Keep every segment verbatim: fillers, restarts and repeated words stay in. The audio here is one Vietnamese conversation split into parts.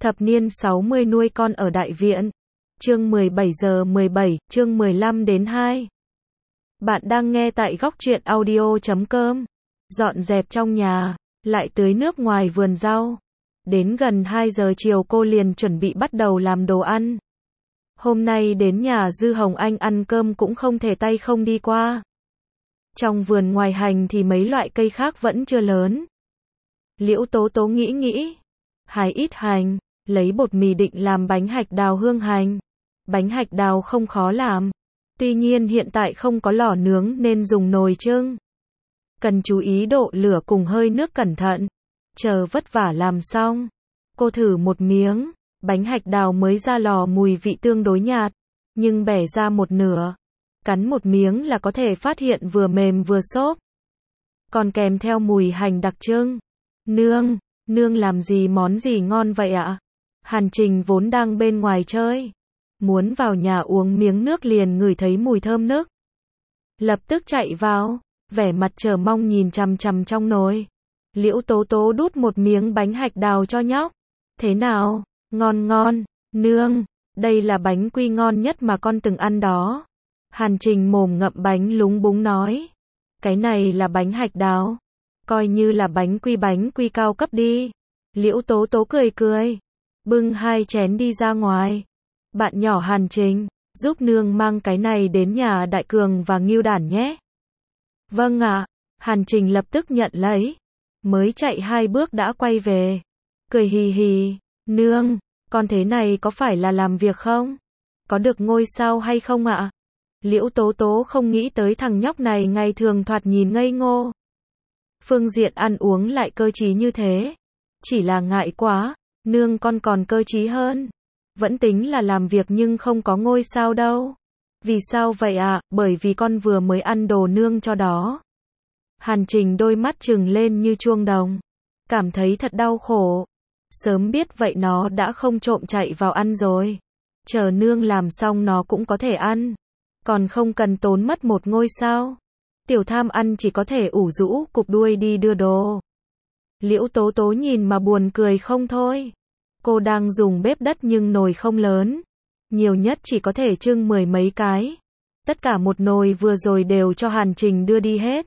Thập niên sáu mươi nuôi con ở đại viện. Chương mười bảy giờ mười bảy, chương mười lăm đến hai. Bạn đang nghe tại góc truyện audio chấm com. Dọn dẹp trong nhà, lại tưới nước ngoài vườn rau. Đến gần hai giờ chiều cô liền chuẩn bị bắt đầu làm đồ ăn. Hôm nay đến nhà Dư Hồng Anh ăn cơm cũng không thể tay không đi qua. Trong vườn ngoài hành thì mấy loại cây khác vẫn chưa lớn. Liễu Tố Tố nghĩ nghĩ, hái ít hành, lấy bột mì định làm bánh hạch đào hương hành. Bánh hạch đào không khó làm. Tuy nhiên hiện tại không có lò nướng nên dùng nồi chưng. Cần chú ý độ lửa cùng hơi nước cẩn thận. Chờ vất vả làm xong, cô thử một miếng, bánh hạch đào mới ra lò mùi vị tương đối nhạt, nhưng bẻ ra một nửa, cắn một miếng là có thể phát hiện vừa mềm vừa xốp. Còn kèm theo mùi hành đặc trưng. Nương, nương làm gì món gì ngon vậy ạ? Hàn Trình vốn đang bên ngoài chơi, muốn vào nhà uống miếng nước liền ngửi thấy mùi thơm nức. Lập tức chạy vào, vẻ mặt chờ mong nhìn chằm chằm trong nồi. Liễu Tố Tố đút một miếng bánh hạch đào cho nhóc. Thế nào? Ngon ngon, nương, đây là bánh quy ngon nhất mà con từng ăn đó. Hàn Trình mồm ngậm bánh lúng búng nói. Cái này là bánh hạch đào, coi như là bánh quy bánh quy cao cấp đi. Liễu Tố Tố cười cười, bưng hai chén đi ra ngoài. Bạn nhỏ Hàn Trình, giúp nương mang cái này đến nhà Đại Cường và Ngưu Đản nhé. Vâng ạ, Hàn Trình lập tức nhận lấy. Mới chạy hai bước đã quay về. Cười hì hì, nương, con thế này có phải là làm việc không? Có được ngôi sao hay không ạ? Liễu Tố Tố không nghĩ tới thằng nhóc này ngày thường thoạt nhìn ngây ngô. Phương diện ăn uống lại cơ trí như thế. Chỉ là ngại quá, nương con còn cơ trí hơn. Vẫn tính là làm việc nhưng không có ngôi sao đâu. Vì sao vậy ạ? À? Bởi vì con vừa mới ăn đồ nương cho đó. Hàn Trình đôi mắt trừng lên như chuông đồng. Cảm thấy thật đau khổ. Sớm biết vậy nó đã không trộm chạy vào ăn rồi. Chờ nương làm xong nó cũng có thể ăn. Còn không cần tốn mất một ngôi sao. Tiểu tham ăn chỉ có thể ủ rũ cụp đuôi đi đưa đồ. Liễu Tố Tố nhìn mà buồn cười không thôi. Cô đang dùng bếp đất nhưng nồi không lớn. Nhiều nhất chỉ có thể trưng mười mấy cái. Tất cả một nồi vừa rồi đều cho Hàn Trình đưa đi hết.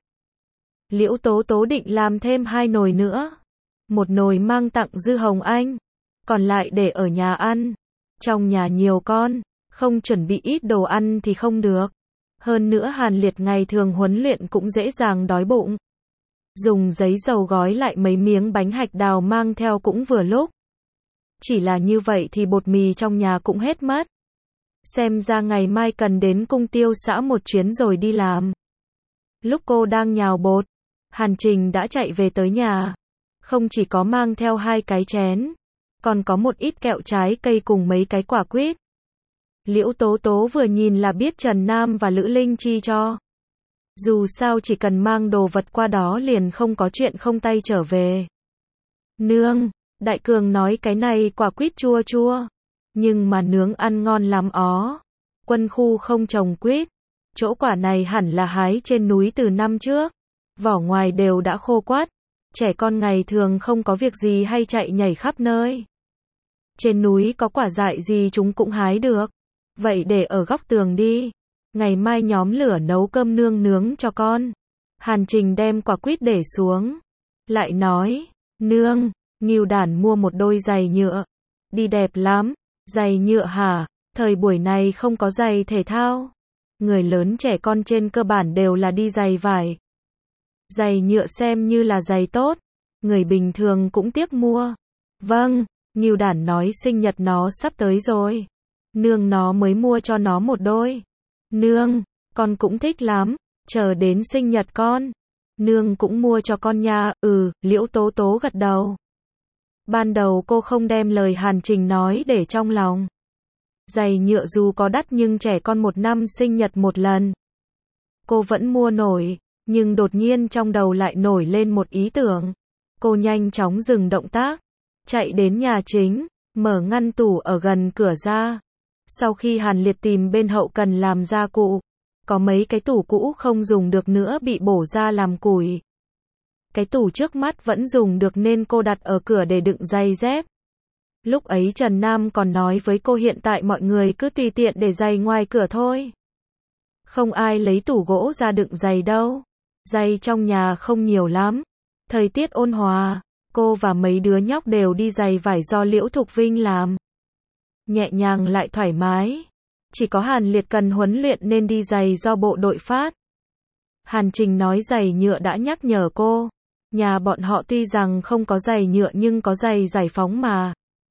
Liễu Tố Tố định làm thêm hai nồi nữa. Một nồi mang tặng Dư Hồng Anh. Còn lại để ở nhà ăn. Trong nhà nhiều con, không chuẩn bị ít đồ ăn thì không được. Hơn nữa Hàn Liệt ngày thường huấn luyện cũng dễ dàng đói bụng. Dùng giấy dầu gói lại mấy miếng bánh hạch đào mang theo cũng vừa lúc. Chỉ là như vậy thì bột mì trong nhà cũng hết mất. Xem ra ngày mai cần đến cung tiêu xã một chuyến rồi đi làm. Lúc cô đang nhào bột, Hàn Trình đã chạy về tới nhà. Không chỉ có mang theo hai cái chén, còn có một ít kẹo trái cây cùng mấy cái quả quýt. Liễu Tố Tố vừa nhìn là biết Trần Nam và Lữ Linh chi cho. Dù sao chỉ cần mang đồ vật qua đó liền không có chuyện không tay trở về. Nương, Đại Cường nói cái này quả quýt chua chua, nhưng mà nướng ăn ngon lắm ó. Quân khu không trồng quýt. Chỗ quả này hẳn là hái trên núi từ năm trước. Vỏ ngoài đều đã khô quắt. Trẻ con ngày thường không có việc gì hay chạy nhảy khắp nơi. Trên núi có quả dại gì chúng cũng hái được. Vậy để ở góc tường đi. Ngày mai nhóm lửa nấu cơm nương nướng cho con. Hàn Trình đem quả quýt để xuống. Lại nói, nương, Ngưu Đản mua một đôi giày nhựa. Đi đẹp lắm. Giày nhựa hả? Thời buổi này không có giày thể thao. Người lớn trẻ con trên cơ bản đều là đi giày vải. Giày nhựa xem như là giày tốt. Người bình thường cũng tiếc mua. Vâng, Ngưu Đản nói sinh nhật nó sắp tới rồi. Nương nó mới mua cho nó một đôi. Nương, con cũng thích lắm. Chờ đến sinh nhật con, nương cũng mua cho con nha. Ừ, Liễu Tố Tố gật đầu. Ban đầu cô không đem lời Hàn Trình nói để trong lòng. Giày nhựa dù có đắt nhưng trẻ con một năm sinh nhật một lần. Cô vẫn mua nổi, nhưng đột nhiên trong đầu lại nổi lên một ý tưởng. Cô nhanh chóng dừng động tác, chạy đến nhà chính, mở ngăn tủ ở gần cửa ra. Sau khi Hàn Liệt tìm bên hậu cần làm gia cụ, có mấy cái tủ cũ không dùng được nữa bị bổ ra làm củi. Cái tủ trước mắt vẫn dùng được nên cô đặt ở cửa để đựng giày dép. Lúc ấy Trần Nam còn nói với cô hiện tại mọi người cứ tùy tiện để giày ngoài cửa thôi. Không ai lấy tủ gỗ ra đựng giày đâu. Giày trong nhà không nhiều lắm. Thời tiết ôn hòa, cô và mấy đứa nhóc đều đi giày vải do Liễu Thục Vinh làm. Nhẹ nhàng lại thoải mái. Chỉ có Hàn Liệt cần huấn luyện nên đi giày do bộ đội phát. Hàn Trình nói giày nhựa đã nhắc nhở cô. Nhà bọn họ tuy rằng không có giày nhựa nhưng có giày giải phóng mà.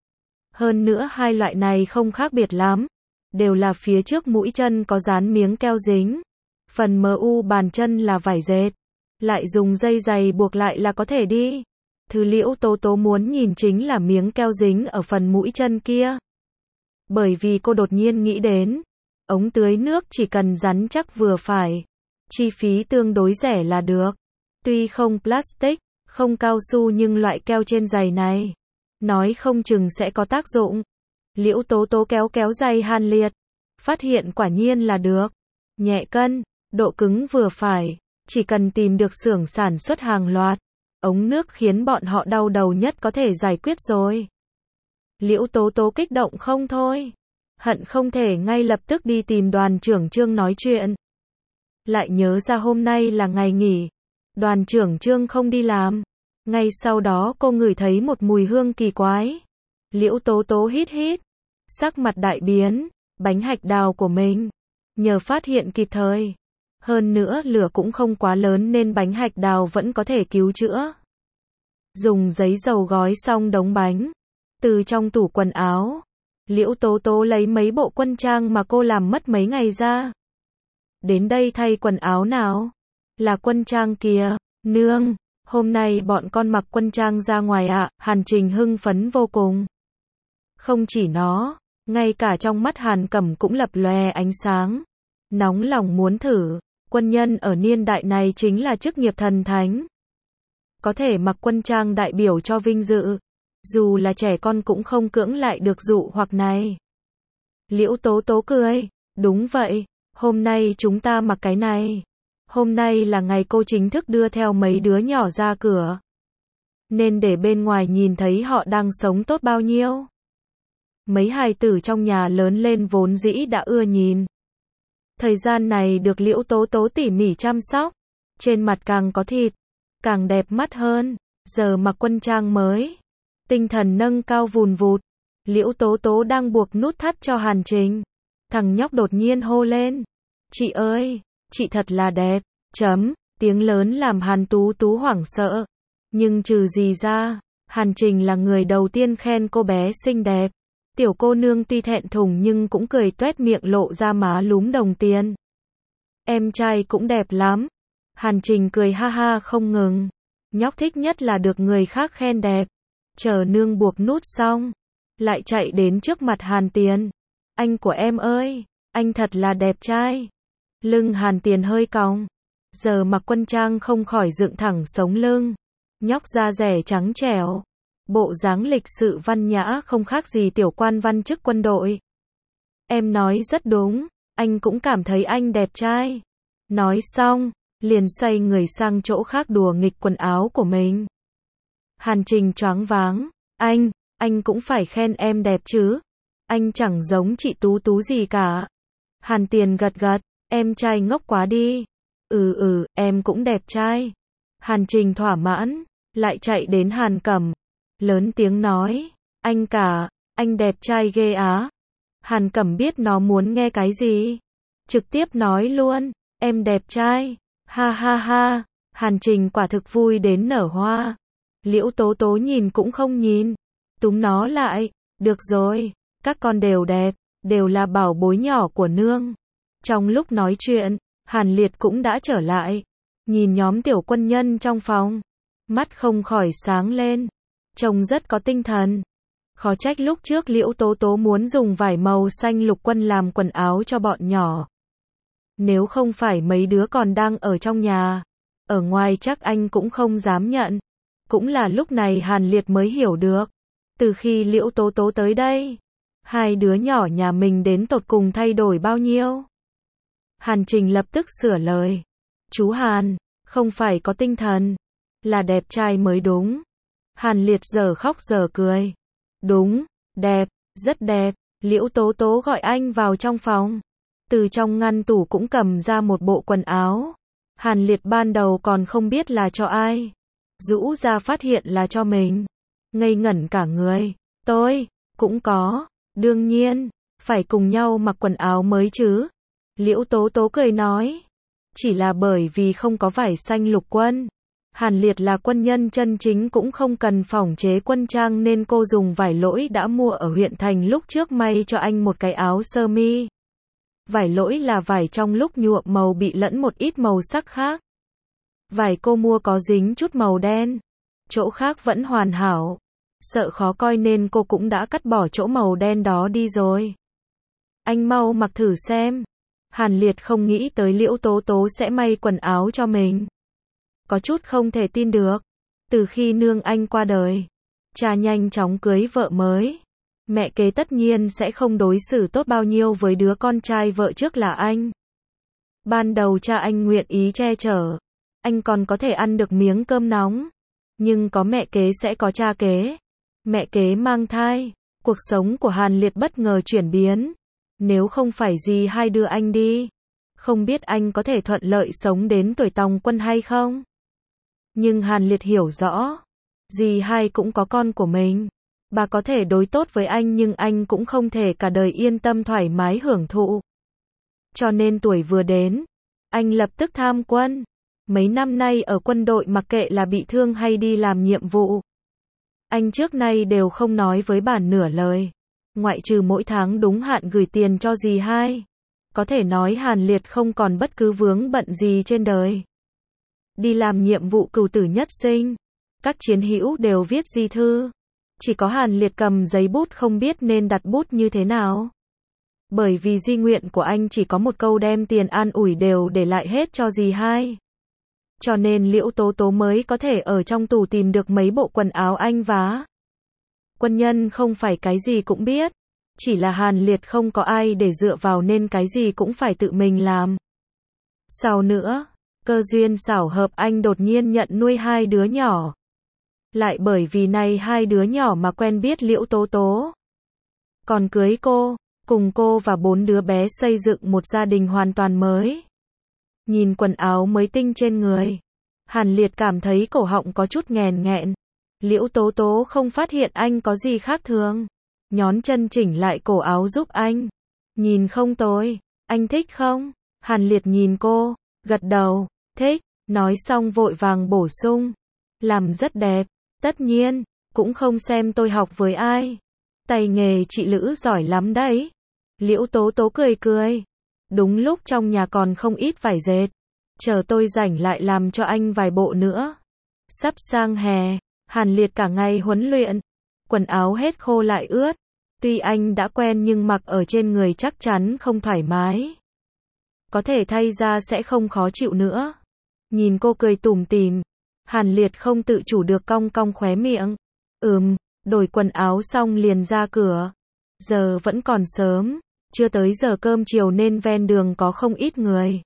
Hơn nữa hai loại này không khác biệt lắm. Đều là phía trước mũi chân có dán miếng keo dính. Phần em u bàn chân là vải dệt. Lại dùng dây giày buộc lại là có thể đi. Thứ Liễu Tố Tố muốn nhìn chính là miếng keo dính ở phần mũi chân kia. Bởi vì cô đột nhiên nghĩ đến, ống tưới nước chỉ cần rắn chắc vừa phải. Chi phí tương đối rẻ là được. Tuy không plastic, không cao su nhưng loại keo trên giày này, nói không chừng sẽ có tác dụng. Liễu Tố Tố kéo kéo giày Hàn Liệt. Phát hiện quả nhiên là được. Nhẹ cân, độ cứng vừa phải. Chỉ cần tìm được xưởng sản xuất hàng loạt. Ống nước khiến bọn họ đau đầu nhất có thể giải quyết rồi. Liễu Tố Tố kích động không thôi. Hận không thể ngay lập tức đi tìm đoàn trưởng Trương nói chuyện. Lại nhớ ra hôm nay là ngày nghỉ. Đoàn trưởng Trương không đi làm. Ngay sau đó cô ngửi thấy một mùi hương kỳ quái. Liễu Tố Tố hít hít. Sắc mặt đại biến. Bánh hạch đào của mình. Nhờ phát hiện kịp thời. Hơn nữa lửa cũng không quá lớn nên bánh hạch đào vẫn có thể cứu chữa. Dùng giấy dầu gói xong đống bánh. Từ trong tủ quần áo, Liễu Tố Tố lấy mấy bộ quân trang mà cô làm mất mấy ngày ra. Đến đây thay quần áo nào. Là quân trang kìa, nương, hôm nay bọn con mặc quân trang ra ngoài ạ. À? Hàn Trình hưng phấn vô cùng. Không chỉ nó, ngay cả trong mắt Hàn Cẩm cũng lập lòe ánh sáng. Nóng lòng muốn thử, quân nhân ở niên đại này chính là chức nghiệp thần thánh. Có thể mặc quân trang đại biểu cho vinh dự. Dù là trẻ con cũng không cưỡng lại được dụ hoặc này. Liễu Tố Tố cười, đúng vậy, hôm nay chúng ta mặc cái này. Hôm nay là ngày cô chính thức đưa theo mấy đứa nhỏ ra cửa. Nên để bên ngoài nhìn thấy họ đang sống tốt bao nhiêu. Mấy hài tử trong nhà lớn lên vốn dĩ đã ưa nhìn. Thời gian này được Liễu Tố Tố tỉ mỉ chăm sóc. Trên mặt càng có thịt, càng đẹp mắt hơn. Giờ mặc quân trang mới. Tinh thần nâng cao vùn vụt. Liễu Tố Tố đang buộc nút thắt cho Hàn Trình. Thằng nhóc đột nhiên hô lên. Chị ơi, chị thật là đẹp. Chấm, tiếng lớn làm Hàn Tú Tú hoảng sợ. Nhưng trừ gì ra, Hàn Trình là người đầu tiên khen cô bé xinh đẹp. Tiểu cô nương tuy thẹn thùng nhưng cũng cười toét miệng lộ ra má lúm đồng tiền. Em trai cũng đẹp lắm. Hàn Trình cười ha ha không ngừng. Nhóc thích nhất là được người khác khen đẹp. Chờ nương buộc nút xong, lại chạy đến trước mặt Hàn Tiền. Anh của em ơi, anh thật là đẹp trai. Lưng Hàn Tiền hơi cong. Giờ mặc quân trang không khỏi dựng thẳng sống lưng. Nhóc da rẻ trắng trẻo. Bộ dáng lịch sự văn nhã không khác gì tiểu quan văn chức quân đội. Em nói rất đúng, anh cũng cảm thấy anh đẹp trai. Nói xong, liền xoay người sang chỗ khác đùa nghịch quần áo của mình. Hàn Trình choáng váng, anh, anh cũng phải khen em đẹp chứ. Anh chẳng giống chị Tú Tú gì cả. Hàn Tiền gật gật, em trai ngốc quá đi. Ừ ừ, em cũng đẹp trai. Hàn Trình thỏa mãn, lại chạy đến Hàn Cẩm. Lớn tiếng nói, anh cả, anh đẹp trai ghê á. Hàn Cẩm biết nó muốn nghe cái gì. Trực tiếp nói luôn, em đẹp trai. Ha ha ha, Hàn Trình quả thực vui đến nở hoa. Liễu Tố Tố nhìn cũng không nhìn. Túm nó lại, được rồi, các con đều đẹp, đều là bảo bối nhỏ của nương. Trong lúc nói chuyện, Hàn Liệt cũng đã trở lại. Nhìn nhóm tiểu quân nhân trong phòng, mắt không khỏi sáng lên. Trông rất có tinh thần. Khó trách lúc trước Liễu Tố Tố muốn dùng vải màu xanh lục quân làm quần áo cho bọn nhỏ. Nếu không phải mấy đứa còn đang ở trong nhà, ở ngoài chắc anh cũng không dám nhận. Cũng là lúc này Hàn Liệt mới hiểu được. Từ khi Liễu Tố Tố tới đây, hai đứa nhỏ nhà mình đến tột cùng thay đổi bao nhiêu. Hàn Trình lập tức sửa lời. Chú Hàn, không phải có tinh thần, là đẹp trai mới đúng. Hàn Liệt giờ khóc giờ cười. Đúng, Đẹp, rất đẹp. Liễu Tố Tố gọi anh vào trong phòng. Từ trong ngăn tủ cũng cầm ra một bộ quần áo. Hàn Liệt ban đầu còn không biết là cho ai. Rũ ra phát hiện là cho mình. Ngây ngẩn cả người. Tôi, cũng có. Đương nhiên, phải cùng nhau mặc quần áo mới chứ. Liễu Tố Tố cười nói. Chỉ là bởi vì không có vải xanh lục quân. Hàn Liệt là quân nhân chân chính cũng không cần phỏng chế quân trang nên cô dùng vải lỗi đã mua ở huyện thành lúc trước may cho anh một cái áo sơ mi. Vải lỗi là vải trong lúc nhuộm màu bị lẫn một ít màu sắc khác. Vải cô mua có dính chút màu đen. Chỗ khác vẫn hoàn hảo. Sợ khó coi nên cô cũng đã cắt bỏ chỗ màu đen đó đi rồi. Anh mau mặc thử xem. Hàn Liệt không nghĩ tới Liễu Tố Tố sẽ may quần áo cho mình. Có chút không thể tin được. Từ khi nương anh qua đời, cha nhanh chóng cưới vợ mới. Mẹ kế tất nhiên sẽ không đối xử tốt bao nhiêu với đứa con trai vợ trước là anh. Ban đầu cha anh nguyện ý che chở. Anh còn có thể ăn được miếng cơm nóng. Nhưng có mẹ kế sẽ có cha kế. Mẹ kế mang thai. Cuộc sống của Hàn Liệt bất ngờ chuyển biến. Nếu không phải dì hai đưa anh đi, không biết anh có thể thuận lợi sống đến tuổi tòng quân hay không. Nhưng Hàn Liệt hiểu rõ, dì hai cũng có con của mình. Bà có thể đối tốt với anh nhưng anh cũng không thể cả đời yên tâm thoải mái hưởng thụ. Cho nên tuổi vừa đến, anh lập tức tham quân. Mấy năm nay ở quân đội mặc kệ là bị thương hay đi làm nhiệm vụ, anh trước nay đều không nói với bà nửa lời. Ngoại trừ mỗi tháng đúng hạn gửi tiền cho dì hai. Có thể nói Hàn Liệt không còn bất cứ vướng bận gì trên đời. Đi làm nhiệm vụ cửu tử nhất sinh, các chiến hữu đều viết di thư. Chỉ có Hàn Liệt cầm giấy bút không biết nên đặt bút như thế nào. Bởi vì di nguyện của anh chỉ có một câu đem tiền an ủi đều để lại hết cho dì hai. Cho nên Liễu Tố Tố mới có thể ở trong tủ tìm được mấy bộ quần áo anh vá. Quân nhân không phải cái gì cũng biết. Chỉ là Hàn Liệt không có ai để dựa vào nên cái gì cũng phải tự mình làm. Sau nữa, cơ duyên xảo hợp anh đột nhiên nhận nuôi hai đứa nhỏ. Lại bởi vì này hai đứa nhỏ mà quen biết Liễu Tố Tố. Còn cưới cô, cùng cô và bốn đứa bé xây dựng một gia đình hoàn toàn mới. Nhìn quần áo mới tinh trên người, Hàn Liệt cảm thấy cổ họng có chút nghèn nghẹn. Liễu Tố Tố không phát hiện anh có gì khác thường. Nhón chân chỉnh lại cổ áo giúp anh. Nhìn không tồi, anh thích không? Hàn Liệt nhìn cô, gật đầu, thích, nói xong vội vàng bổ sung. Làm rất đẹp, tất nhiên, cũng không xem tôi học với ai. Tay nghề chị Lữ giỏi lắm đấy. Liễu Tố Tố cười cười. Đúng lúc trong nhà còn không ít vải dệt. Chờ tôi rảnh lại làm cho anh vài bộ nữa. Sắp sang hè, Hàn Liệt cả ngày huấn luyện. Quần áo hết khô lại ướt. Tuy anh đã quen nhưng mặc ở trên người chắc chắn không thoải mái. Có thể thay ra sẽ không khó chịu nữa. Nhìn cô cười tủm tỉm, Hàn Liệt không tự chủ được cong cong khóe miệng. Ừm, đổi quần áo xong liền ra cửa. Giờ vẫn còn sớm, chưa tới giờ cơm chiều nên ven đường có không ít người.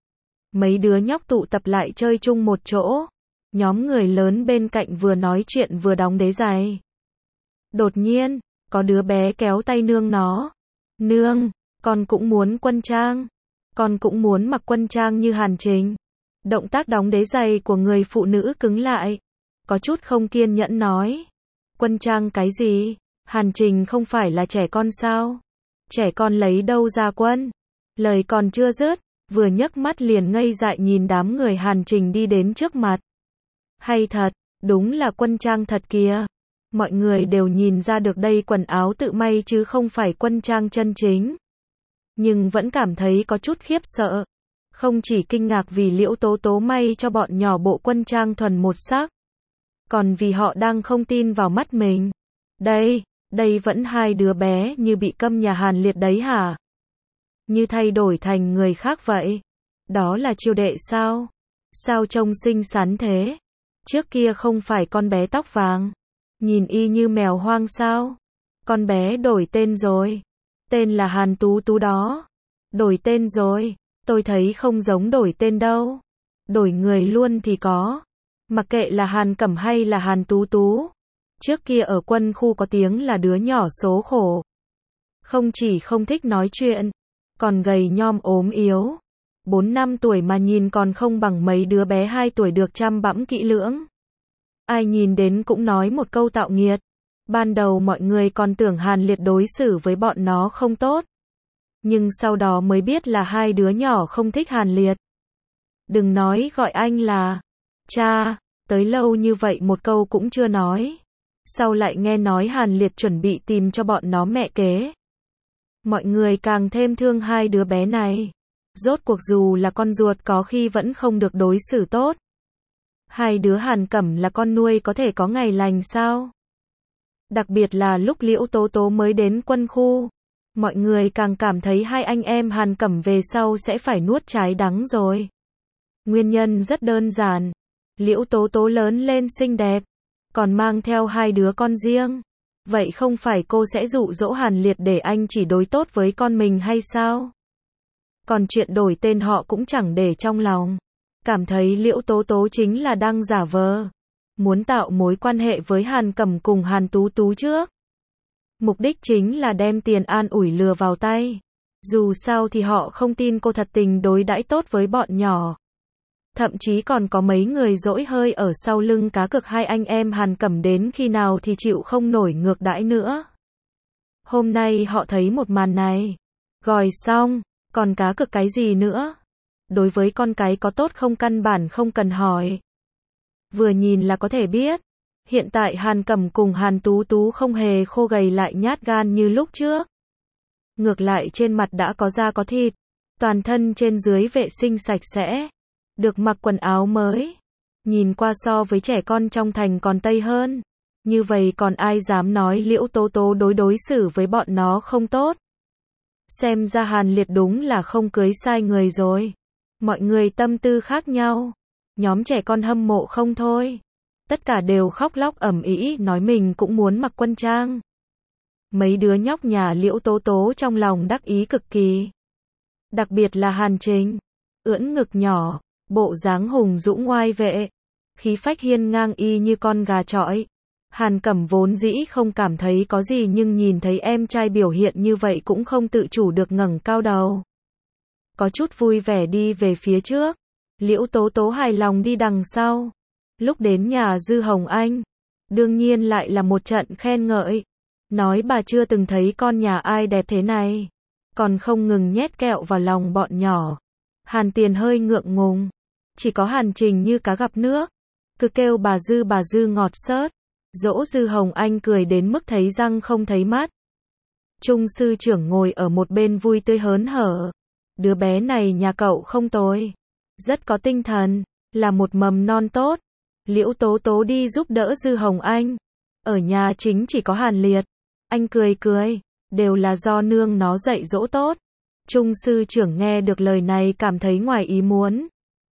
Mấy đứa nhóc tụ tập lại chơi chung một chỗ. Nhóm người lớn bên cạnh vừa nói chuyện vừa đóng đế giày. Đột nhiên, có đứa bé kéo tay nương nó. Nương, con cũng muốn quân trang. Con cũng muốn mặc quân trang như Hàn Trình. Động tác đóng đế giày của người phụ nữ cứng lại. Có chút không kiên nhẫn nói. Quân trang cái gì? Hàn Trình không phải là trẻ con sao? Trẻ con lấy đâu ra quân? Lời còn chưa dứt, vừa nhấc mắt liền ngây dại nhìn đám người Hàn Trình đi đến trước mặt. Hay thật, đúng là quân trang thật kìa. Mọi người đều nhìn ra được đây quần áo tự may chứ không phải quân trang chân chính. Nhưng vẫn cảm thấy có chút khiếp sợ. Không chỉ kinh ngạc vì Liễu Tố Tố may cho bọn nhỏ bộ quân trang thuần một sắc. Còn vì họ đang không tin vào mắt mình. Đây, đây vẫn hai đứa bé như bị câm nhà Hàn Liệt đấy hả? Như thay đổi thành người khác vậy. Đó là chiêu đệ sao? Sao trông xinh xắn thế? Trước kia không phải con bé tóc vàng. Nhìn y như mèo hoang sao? Con bé đổi tên rồi. Tên là Hàn Tú Tú đó. Đổi tên rồi. Tôi thấy không giống đổi tên đâu. Đổi người luôn thì có. Mặc kệ là Hàn Cẩm hay là Hàn Tú Tú. Trước kia ở quân khu có tiếng là đứa nhỏ số khổ. Không chỉ không thích nói chuyện, còn gầy nhom ốm yếu. Bốn năm tuổi mà nhìn còn không bằng mấy đứa bé hai tuổi được chăm bẵm kỹ lưỡng. Ai nhìn đến cũng nói một câu tạo nghiệt. Ban đầu mọi người còn tưởng Hàn Liệt đối xử với bọn nó không tốt. Nhưng sau đó mới biết là hai đứa nhỏ không thích Hàn Liệt. Đừng nói gọi anh là cha, tới lâu như vậy một câu cũng chưa nói. Sau lại nghe nói Hàn Liệt chuẩn bị tìm cho bọn nó mẹ kế. Mọi người càng thêm thương hai đứa bé này. Rốt cuộc dù là con ruột có khi vẫn không được đối xử tốt. Hai đứa Hàn Cẩm là con nuôi có thể có ngày lành sao? Đặc biệt là lúc Liễu Tố Tố mới đến quân khu. Mọi người càng cảm thấy hai anh em Hàn Cẩm về sau sẽ phải nuốt trái đắng rồi. Nguyên nhân rất đơn giản. Liễu Tố Tố lớn lên xinh đẹp, còn mang theo hai đứa con riêng. Vậy không phải cô sẽ dụ dỗ Hàn Liệt để anh chỉ đối tốt với con mình hay sao? Còn chuyện đổi tên họ cũng chẳng để trong lòng. Cảm thấy Liễu Tố Tố chính là đang giả vờ. Muốn tạo mối quan hệ với Hàn Cẩm cùng Hàn Tú Tú trước. Mục đích chính là đem tiền an ủi lừa vào tay. Dù sao thì họ không tin cô thật tình đối đãi tốt với bọn nhỏ. Thậm chí còn có mấy người dỗi hơi ở sau lưng cá cược hai anh em Hàn Cẩm đến khi nào thì chịu không nổi ngược đãi nữa. Hôm nay họ thấy một màn này. Gòi xong, còn cá cược cái gì nữa? Đối với con cái có tốt không căn bản không cần hỏi. Vừa nhìn là có thể biết. Hiện tại Hàn Cẩm cùng Hàn Tú Tú không hề khô gầy lại nhát gan như lúc trước. Ngược lại trên mặt đã có da có thịt. Toàn thân trên dưới vệ sinh sạch sẽ. Được mặc quần áo mới. Nhìn qua so với trẻ con trong thành còn tây hơn. Như vậy còn ai dám nói Liễu Tố Tố đối đối xử với bọn nó không tốt. Xem ra Hàn Liệt đúng là không cưới sai người rồi. Mọi người tâm tư khác nhau. Nhóm trẻ con hâm mộ không thôi. Tất cả đều khóc lóc ầm ĩ nói mình cũng muốn mặc quân trang. Mấy đứa nhóc nhà Liễu Tố Tố trong lòng đắc ý cực kỳ. Đặc biệt là Hàn Trình. Ưỡn ngực nhỏ, bộ dáng hùng dũng ngoai vệ. Khí phách hiên ngang y như con gà trọi. Hàn Cẩm vốn dĩ không cảm thấy có gì nhưng nhìn thấy em trai biểu hiện như vậy cũng không tự chủ được ngẩng cao đầu. Có chút vui vẻ đi về phía trước. Liễu Tố Tố hài lòng đi đằng sau. Lúc đến nhà Dư Hồng Anh, đương nhiên lại là một trận khen ngợi. Nói bà chưa từng thấy con nhà ai đẹp thế này. Còn không ngừng nhét kẹo vào lòng bọn nhỏ. Hàn Tiền hơi ngượng ngùng. Chỉ có Hàn Trình như cá gặp nước. Cứ kêu bà Dư bà Dư ngọt xớt. Dỗ Dư Hồng Anh cười đến mức thấy răng không thấy mắt. Trung sư trưởng ngồi ở một bên vui tươi hớn hở. Đứa bé này nhà cậu không tồi. Rất có tinh thần. Là một mầm non tốt. Liễu Tố Tố đi giúp đỡ Dư Hồng Anh. Ở nhà chính chỉ có Hàn Liệt. Anh cười cười. Đều là do nương nó dạy dỗ tốt. Trung sư trưởng nghe được lời này cảm thấy ngoài ý muốn.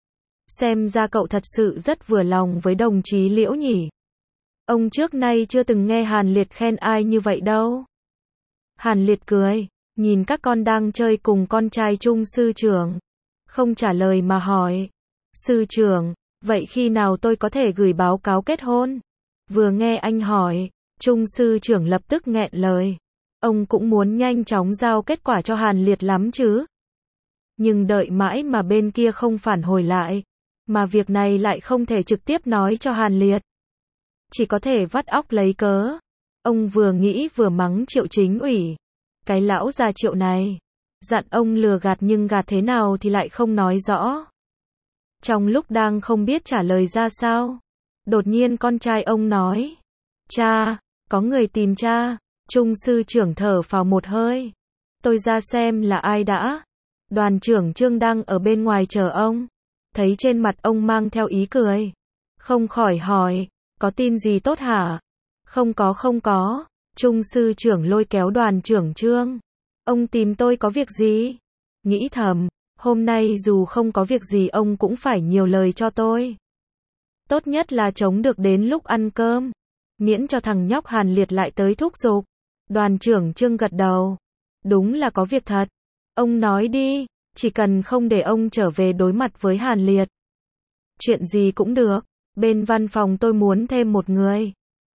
Xem ra cậu thật sự rất vừa lòng với đồng chí Liễu nhỉ. Ông trước nay chưa từng nghe Hàn Liệt khen ai như vậy đâu. Hàn Liệt cười. Nhìn các con đang chơi cùng con trai Trung sư trưởng. Không trả lời mà hỏi. Sư trưởng, vậy khi nào tôi có thể gửi báo cáo kết hôn? Vừa nghe anh hỏi, Trung sư trưởng lập tức nghẹn lời. Ông cũng muốn nhanh chóng giao kết quả cho Hàn Liệt lắm chứ. Nhưng đợi mãi mà bên kia không phản hồi lại. Mà việc này lại không thể trực tiếp nói cho Hàn Liệt. Chỉ có thể vắt óc lấy cớ. Ông vừa nghĩ vừa mắng Triệu Chính ủy. Cái lão già Triệu này. Dặn ông lừa gạt nhưng gạt thế nào thì lại không nói rõ. Trong lúc đang không biết trả lời ra sao. Đột nhiên con trai ông nói. Cha, có người tìm cha. Trung sư trưởng thở phào một hơi. Tôi ra xem là ai đã. Đoàn trưởng Trương đang ở bên ngoài chờ ông. Thấy trên mặt ông mang theo ý cười. Không khỏi hỏi. Có tin gì tốt hả? Không có không có. Trung sư trưởng lôi kéo đoàn trưởng Trương. Ông tìm tôi có việc gì? Nghĩ thầm. Hôm nay dù không có việc gì ông cũng phải nhiều lời cho tôi. Tốt nhất là chống được đến lúc ăn cơm. Miễn cho thằng nhóc Hàn Liệt lại tới thúc giục. Đoàn trưởng Trương gật đầu. Đúng là có việc thật. Ông nói đi. Chỉ cần không để ông trở về đối mặt với Hàn Liệt. Chuyện gì cũng được. Bên văn phòng tôi muốn thêm một người.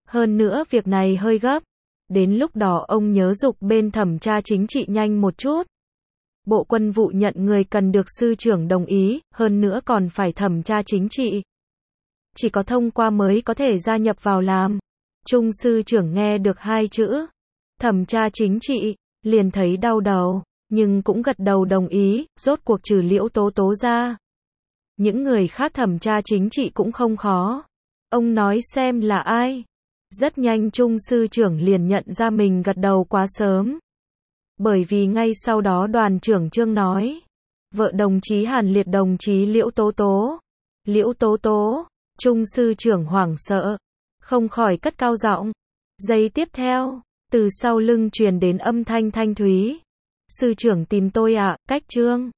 Hơn nữa việc này hơi gấp. Đến lúc đó ông nhớ giục bên thẩm tra chính trị nhanh một chút. Bộ Quân vụ nhận người cần được sư trưởng đồng ý, hơn nữa còn phải thẩm tra chính trị. Chỉ có thông qua mới có thể gia nhập vào làm. Trung sư trưởng nghe được hai chữ thẩm tra chính trị, liền thấy đau đầu, nhưng cũng gật đầu đồng ý, rốt cuộc trừ Liễu Tố Tố ra. Những người khác thẩm tra chính trị cũng không khó. Ông nói xem là ai. Rất nhanh Trung sư trưởng liền nhận ra mình gật đầu quá sớm. Bởi vì ngay sau đó đoàn trưởng Trương nói, vợ đồng chí Hàn Liệt đồng chí Liễu Tố Tố. Liễu Tố Tố, Trung sư trưởng hoảng sợ, không khỏi cất cao giọng. Giây tiếp theo, từ sau lưng truyền đến âm thanh thanh thúy. Sư trưởng tìm tôi ạ, cách Trương.